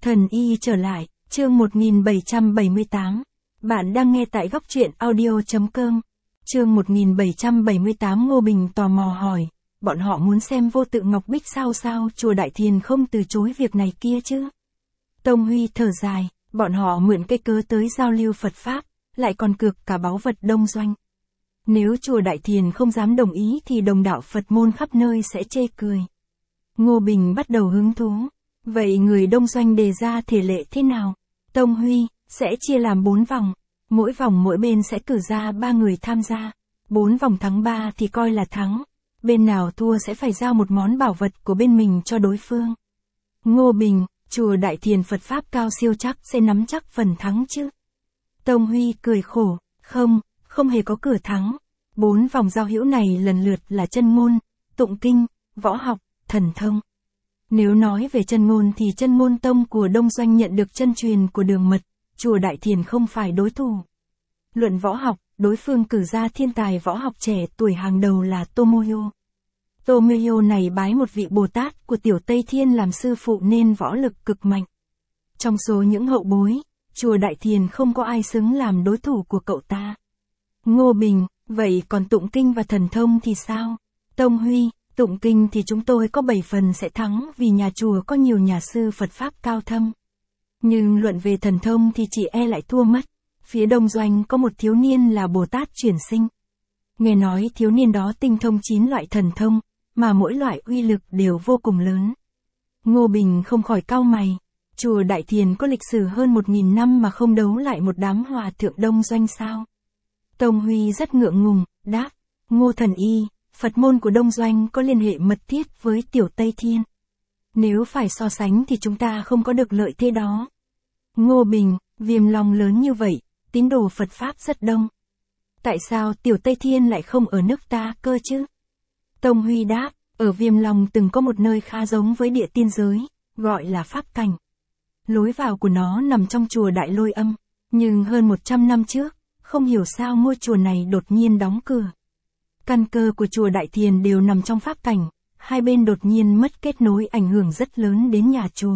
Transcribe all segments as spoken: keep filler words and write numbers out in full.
Thần y trở lại, chương một nghìn bảy trăm bảy mươi tám. Bạn đang nghe tại góc truyện audio chấm com. Chương một nghìn bảy trăm bảy mươi tám. Ngô Bình tò mò hỏi, bọn họ muốn xem vô tự ngọc bích sao sao chùa Đại Thiền không từ chối việc này kia chứ? Tông Huy thở dài, bọn họ mượn cái cớ tới giao lưu Phật Pháp, lại còn cược cả báu vật đông doanh. Nếu chùa Đại Thiền không dám đồng ý thì đồng đạo Phật môn khắp nơi sẽ chê cười. Ngô Bình bắt đầu hứng thú. Vậy người đông doanh đề ra thể lệ thế nào? Tông Huy, sẽ chia làm bốn vòng. Mỗi vòng mỗi bên sẽ cử ra ba người tham gia. Bốn vòng thắng ba thì coi là thắng. Bên nào thua sẽ phải giao một món bảo vật của bên mình cho đối phương. Ngô Bình, chùa Đại Thiền Phật Pháp cao siêu chắc sẽ nắm chắc phần thắng chứ? Tông Huy cười khổ, không, không hề có cửa thắng. Bốn vòng giao hữu này lần lượt là chân ngôn, tụng kinh, võ học, thần thông. Nếu nói về chân ngôn thì chân ngôn tông của Đông Doanh nhận được chân truyền của Đường Mật, chùa Đại Thiền không phải đối thủ. Luận võ học, đối phương cử ra thiên tài võ học trẻ tuổi hàng đầu là Tomoyo. Tomoyo này bái một vị Bồ Tát của Tiểu Tây Thiên làm sư phụ nên võ lực cực mạnh. Trong số những hậu bối, chùa Đại Thiền không có ai xứng làm đối thủ của cậu ta. Ngô Bình, vậy còn tụng kinh và thần thông thì sao? Tông Huy, tụng kinh thì chúng tôi có bảy phần sẽ thắng vì nhà chùa có nhiều nhà sư Phật Pháp cao thâm. Nhưng luận về thần thông thì chỉ e lại thua mất. Phía Đông Doanh có một thiếu niên là Bồ Tát chuyển sinh. Nghe nói thiếu niên đó tinh thông chín loại thần thông, mà mỗi loại uy lực đều vô cùng lớn. Ngô Bình không khỏi cau mày. Chùa Đại Thiền có lịch sử hơn một nghìn năm mà không đấu lại một đám hòa thượng Đông Doanh sao? Tông Huy rất ngượng ngùng, đáp, Ngô thần y, Phật môn của Đông Doanh có liên hệ mật thiết với Tiểu Tây Thiên. Nếu phải so sánh thì chúng ta không có được lợi thế đó. Ngô Bình, Viêm Long lớn như vậy, tín đồ Phật Pháp rất đông. Tại sao Tiểu Tây Thiên lại không ở nước ta cơ chứ? Tông Huy đáp, ở Viêm Long từng có một nơi khá giống với địa tiên giới, gọi là Pháp Cảnh. Lối vào của nó nằm trong chùa Đại Lôi Âm, nhưng hơn một trăm năm trước, không hiểu sao ngôi chùa này đột nhiên đóng cửa. Căn cơ của chùa Đại Thiền đều nằm trong Pháp Cảnh, hai bên đột nhiên mất kết nối ảnh hưởng rất lớn đến nhà chùa.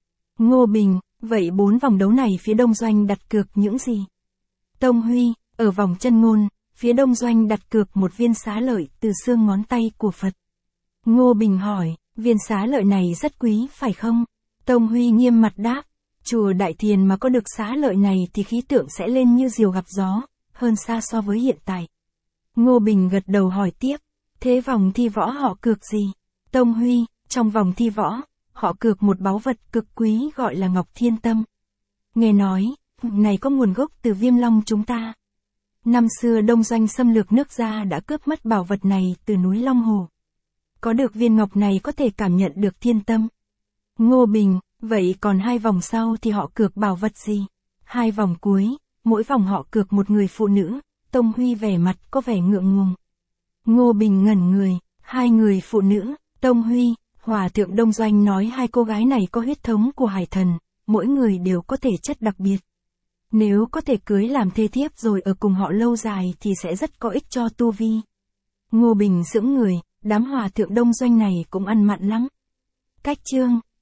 Ngô Bình, vậy bốn vòng đấu này phía Đông Doanh đặt cược những gì? Tông Huy, ở vòng chân ngôn, phía Đông Doanh đặt cược một viên xá lợi từ xương ngón tay của Phật. Ngô Bình hỏi, viên xá lợi này rất quý phải không? Tông Huy nghiêm mặt đáp, chùa Đại Thiền mà có được xá lợi này thì khí tượng sẽ lên như diều gặp gió, hơn xa so với hiện tại. Ngô Bình gật đầu hỏi tiếp, thế vòng thi võ họ cược gì? Tông Huy, trong vòng thi võ, họ cược một báu vật cực quý gọi là Ngọc Thiên Tâm. Nghe nói, này có nguồn gốc từ Viêm Long chúng ta. Năm xưa Đông Doanh xâm lược nước Gia đã cướp mất bảo vật này từ núi Long Hồ. Có được viên ngọc này có thể cảm nhận được thiên tâm. Ngô Bình, vậy còn hai vòng sau thì họ cược bảo vật gì? Hai vòng cuối, mỗi vòng họ cược một người phụ nữ. Tông Huy vẻ mặt có vẻ ngượng ngùng. Ngô Bình ngẩn người, hai người phụ nữ. Tông Huy, Hòa thượng Đông Doanh nói hai cô gái này có huyết thống của hải thần, mỗi người đều có thể chất đặc biệt. Nếu có thể cưới làm thê thiếp rồi ở cùng họ lâu dài thì sẽ rất có ích cho tu vi. Ngô Bình sững người, đám Hòa thượng Đông Doanh này cũng ăn mặn lắm. Cách chương